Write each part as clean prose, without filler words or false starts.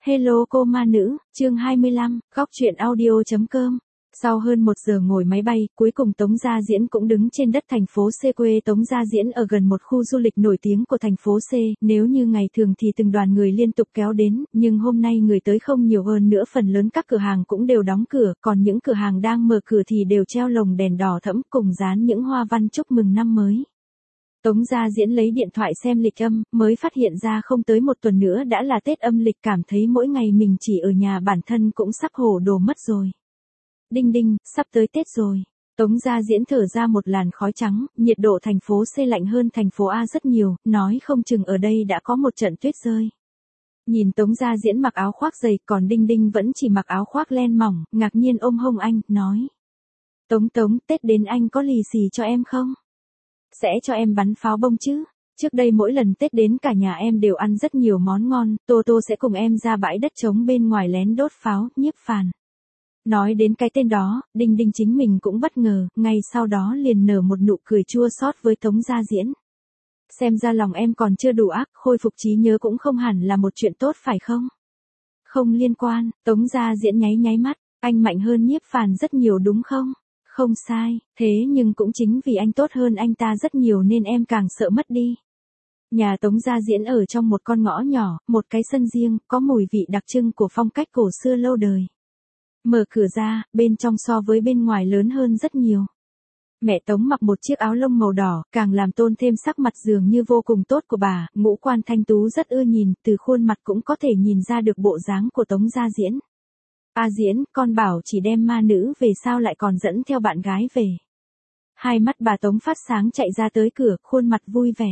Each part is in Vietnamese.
Hello cô ma nữ, chương 25, góc truyện audio.com. Sau hơn 1 giờ ngồi máy bay, cuối cùng Tống Gia Diễn cũng đứng trên đất thành phố C. Quê Tống Gia Diễn ở gần một khu du lịch nổi tiếng của thành phố C. Nếu như ngày thường thì từng đoàn người liên tục kéo đến, nhưng hôm nay người tới không nhiều, hơn nữa phần lớn các cửa hàng cũng đều đóng cửa, còn những cửa hàng đang mở cửa thì đều treo lồng đèn đỏ thẫm cùng dán những hoa văn chúc mừng năm mới. Tống Gia Diễn lấy điện thoại xem lịch âm, mới phát hiện ra không tới 1 tuần nữa đã là Tết âm lịch, cảm thấy mỗi ngày mình chỉ ở nhà bản thân cũng sắp hổ đồ mất rồi. Đinh đinh, sắp tới Tết rồi. Tống Gia Diễn thở ra một làn khói trắng, nhiệt độ thành phố C lạnh hơn thành phố A rất nhiều, nói không chừng ở đây đã có một trận tuyết rơi. Nhìn Tống Gia Diễn mặc áo khoác dày, còn Đinh Đinh vẫn chỉ mặc áo khoác len mỏng, ngạc nhiên ôm hông anh, nói. Tống, Tết đến anh có lì xì cho em không? Sẽ cho em bắn pháo bông chứ. Trước đây mỗi lần Tết đến cả nhà em đều ăn rất nhiều món ngon, Tô sẽ cùng em ra bãi đất trống bên ngoài lén đốt pháo, Nhiếp Phàn. Nói đến cái tên đó, Đinh Đinh chính mình cũng bất ngờ, ngay sau đó liền nở một nụ cười chua xót với Tống Gia Diễn. Xem ra lòng em còn chưa đủ ác, khôi phục trí nhớ cũng không hẳn là một chuyện tốt phải không? Không liên quan, Tống Gia Diễn nháy mắt, anh mạnh hơn Nhiếp Phàn rất nhiều đúng không? Không sai, thế nhưng cũng chính vì anh tốt hơn anh ta rất nhiều nên em càng sợ mất đi. Nhà Tống Gia Diễn ở trong một con ngõ nhỏ, một cái sân riêng, có mùi vị đặc trưng của phong cách cổ xưa lâu đời. Mở cửa ra, bên trong so với bên ngoài lớn hơn rất nhiều. Mẹ Tống mặc một chiếc áo lông màu đỏ, càng làm tôn thêm sắc mặt dường như vô cùng tốt của bà, ngũ quan thanh tú rất ưa nhìn, từ khuôn mặt cũng có thể nhìn ra được bộ dáng của Tống Gia Diễn. A Diễn, con bảo chỉ đem ma nữ về sao lại còn dẫn theo bạn gái về. Hai mắt bà Tống phát sáng chạy ra tới cửa, khuôn mặt vui vẻ.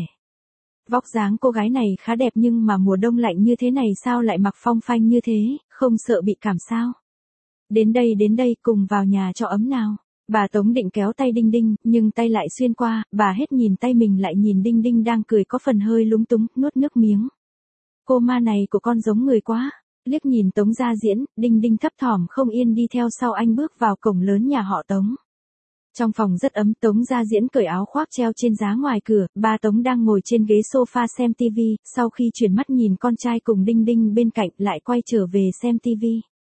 Vóc dáng cô gái này khá đẹp nhưng mà mùa đông lạnh như thế này sao lại mặc phong phanh như thế, không sợ bị cảm sao. Đến đây cùng vào nhà cho ấm nào. Bà Tống định kéo tay Đinh Đinh, nhưng tay lại xuyên qua, bà hết nhìn tay mình lại nhìn Đinh Đinh đang cười có phần hơi lúng túng, nuốt nước miếng. Cô ma này của con giống người quá. Liếc nhìn Tống Gia Diễn, Đinh Đinh thấp thỏm không yên đi theo sau anh bước vào cổng lớn nhà họ Tống. Trong phòng rất ấm, Tống Gia Diễn cởi áo khoác treo trên giá ngoài cửa, ba Tống đang ngồi trên ghế sofa xem TV, sau khi chuyển mắt nhìn con trai cùng Đinh Đinh bên cạnh lại quay trở về xem TV.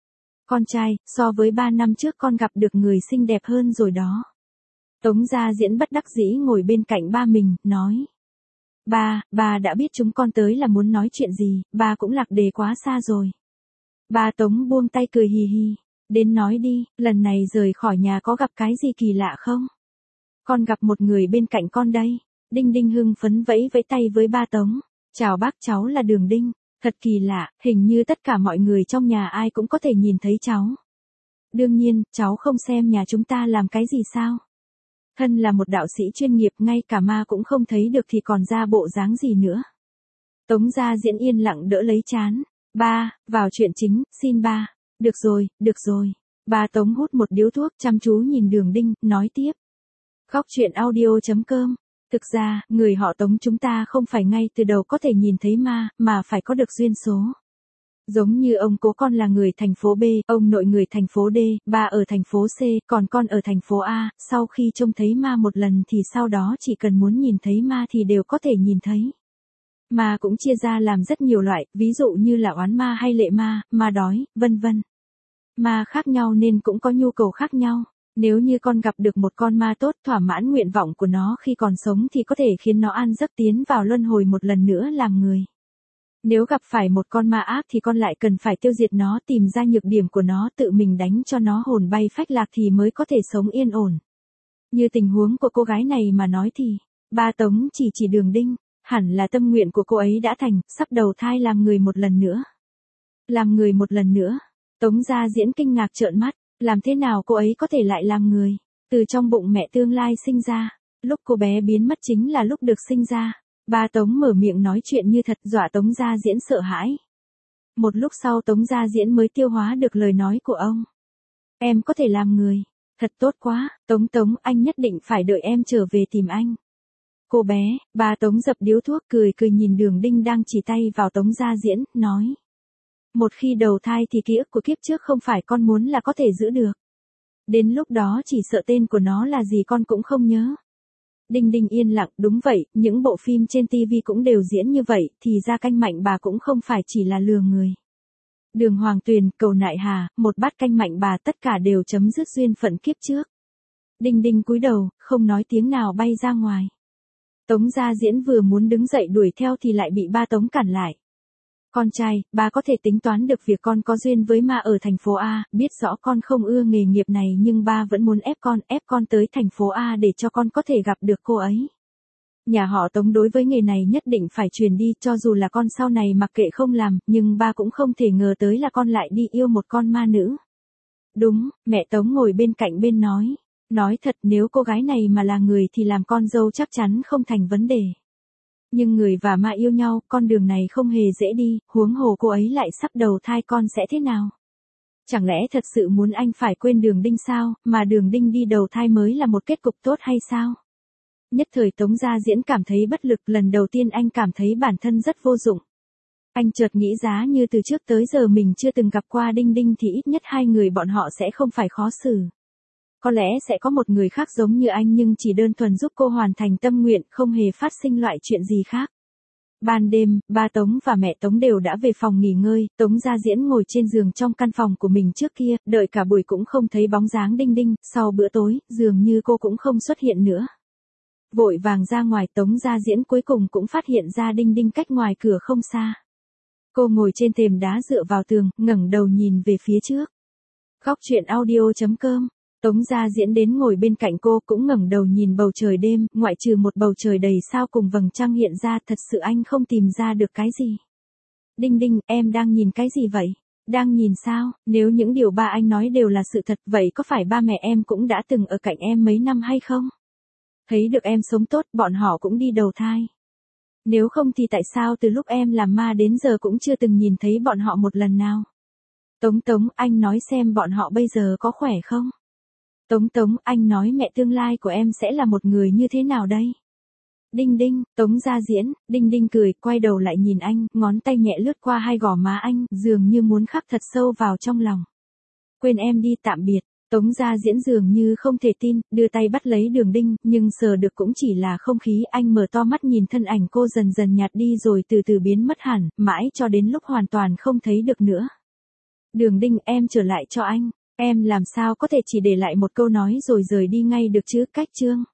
Con trai, so với 3 năm trước con gặp được người xinh đẹp hơn rồi đó. Tống Gia Diễn bất đắc dĩ ngồi bên cạnh ba mình, nói. Ba đã biết chúng con tới là muốn nói chuyện gì, ba cũng lạc đề quá xa rồi. Ba Tống buông tay cười hì hì. Đến nói đi, lần này rời khỏi nhà có gặp cái gì kỳ lạ không? Con gặp một người bên cạnh con đây. Đinh Đinh hưng phấn vẫy tay với ba Tống. Chào bác, cháu là Đường Đinh. Thật kỳ lạ, hình như tất cả mọi người trong nhà ai cũng có thể nhìn thấy cháu. Đương nhiên, cháu không xem nhà chúng ta làm cái gì sao? Thân là một đạo sĩ chuyên nghiệp, ngay cả ma cũng không thấy được thì còn ra bộ dáng gì nữa. Tống Gia Diễn yên lặng đỡ lấy trán. Ba, vào chuyện chính, xin ba. Được rồi. Ba Tống hút một điếu thuốc chăm chú nhìn Đường Đinh, nói tiếp. Góc truyện audio.com. Thực ra, người họ Tống chúng ta không phải ngay từ đầu có thể nhìn thấy ma, mà phải có được duyên số. Giống như ông cố con là người thành phố B, ông nội người thành phố D, ba ở thành phố C, còn con ở thành phố A, sau khi trông thấy ma một lần thì sau đó chỉ cần muốn nhìn thấy ma thì đều có thể nhìn thấy. Ma cũng chia ra làm rất nhiều loại, ví dụ như là oán ma hay lệ ma, ma đói, vân vân. Ma khác nhau nên cũng có nhu cầu khác nhau. Nếu như con gặp được một con ma tốt, thỏa mãn nguyện vọng của nó khi còn sống thì có thể khiến nó an giấc tiến vào luân hồi một lần nữa làm người. Nếu gặp phải một con ma ác thì con lại cần phải tiêu diệt nó, tìm ra nhược điểm của nó, tự mình đánh cho nó hồn bay phách lạc thì mới có thể sống yên ổn. Như tình huống của cô gái này mà nói thì, ba Tống chỉ Đường Đinh, hẳn là tâm nguyện của cô ấy đã thành, sắp đầu thai làm người một lần nữa. Làm người một lần nữa. Tống Gia Diễn kinh ngạc trợn mắt, làm thế nào cô ấy có thể lại làm người? Từ trong bụng mẹ tương lai sinh ra, lúc cô bé biến mất chính là lúc được sinh ra. Ba Tống mở miệng nói chuyện như thật, dọa Tống Gia Diễn sợ hãi. Một lúc sau Tống Gia Diễn mới tiêu hóa được lời nói của ông. Em có thể làm người. Thật tốt quá, Tống, anh nhất định phải đợi em trở về tìm anh. Cô bé, ba Tống dập điếu thuốc cười nhìn Đường Đinh đang chỉ tay vào Tống Gia Diễn, nói. Một khi đầu thai thì ký ức của kiếp trước không phải con muốn là có thể giữ được. Đến lúc đó chỉ sợ tên của nó là gì con cũng không nhớ. Đinh Đinh yên lặng, đúng vậy, những bộ phim trên TV cũng đều diễn như vậy, thì ra canh mạnh bà cũng không phải chỉ là lừa người. Đường Hoàng Tuyền, cầu nại hà, một bát canh mạnh bà tất cả đều chấm dứt duyên phận kiếp trước. Đinh Đinh cúi đầu, không nói tiếng nào bay ra ngoài. Tống Gia Diễn vừa muốn đứng dậy đuổi theo thì lại bị ba Tống cản lại. Con trai, ba có thể tính toán được việc con có duyên với ma ở thành phố A, biết rõ con không ưa nghề nghiệp này nhưng ba vẫn muốn ép con tới thành phố A để cho con có thể gặp được cô ấy. Nhà họ Tống đối với nghề này nhất định phải truyền đi, cho dù là con sau này mặc kệ không làm, nhưng ba cũng không thể ngờ tới là con lại đi yêu một con ma nữ. Đúng, mẹ Tống ngồi bên cạnh bên nói. Nói thật, nếu cô gái này mà là người thì làm con dâu chắc chắn không thành vấn đề. Nhưng người và ma yêu nhau, con đường này không hề dễ đi, huống hồ cô ấy lại sắp đầu thai, con sẽ thế nào? Chẳng lẽ thật sự muốn anh phải quên Đường Đinh sao, mà Đường Đinh đi đầu thai mới là một kết cục tốt hay sao? Nhất thời Tống Gia Diễn cảm thấy bất lực, lần đầu tiên anh cảm thấy bản thân rất vô dụng. Anh chợt nghĩ giá như từ trước tới giờ mình chưa từng gặp qua Đinh Đinh thì ít nhất hai người bọn họ sẽ không phải khó xử. Có lẽ sẽ có một người khác giống như anh nhưng chỉ đơn thuần giúp cô hoàn thành tâm nguyện, không hề phát sinh loại chuyện gì khác. Ban đêm, ba Tống và mẹ Tống đều đã về phòng nghỉ ngơi, Tống Gia Diễn ngồi trên giường trong căn phòng của mình trước kia, đợi cả buổi cũng không thấy bóng dáng Đinh Đinh, sau bữa tối, dường như cô cũng không xuất hiện nữa. Vội vàng ra ngoài, Tống Gia Diễn cuối cùng cũng phát hiện ra Đinh Đinh cách ngoài cửa không xa. Cô ngồi trên thềm đá dựa vào tường, ngẩng đầu nhìn về phía trước. Góc truyện audio.com. Tống Gia Diễn đến ngồi bên cạnh cô cũng ngẩng đầu nhìn bầu trời đêm, ngoại trừ một bầu trời đầy sao cùng vầng trăng hiện ra, thật sự anh không tìm ra được cái gì. Đinh Đinh, em đang nhìn cái gì vậy? Đang nhìn sao? Nếu những điều ba anh nói đều là sự thật, vậy có phải ba mẹ em cũng đã từng ở cạnh em mấy năm hay không? Thấy được em sống tốt, bọn họ cũng đi đầu thai. Nếu không thì tại sao từ lúc em làm ma đến giờ cũng chưa từng nhìn thấy bọn họ một lần nào? Tống, anh nói xem bọn họ bây giờ có khỏe không? Tống, anh nói mẹ tương lai của em sẽ là một người như thế nào đây? Đinh Đinh, Tống Gia Diễn, Đinh Đinh cười, quay đầu lại nhìn anh, ngón tay nhẹ lướt qua hai gò má anh, dường như muốn khắc thật sâu vào trong lòng. Quên em đi, tạm biệt. Tống Gia Diễn dường như không thể tin, đưa tay bắt lấy Đường Đinh, nhưng sờ được cũng chỉ là không khí, anh mở to mắt nhìn thân ảnh cô dần dần nhạt đi rồi từ từ biến mất hẳn, mãi cho đến lúc hoàn toàn không thấy được nữa. Đường Đinh, em trở lại cho anh. Em làm sao có thể chỉ để lại một câu nói rồi rời đi ngay được chứ, cách chương.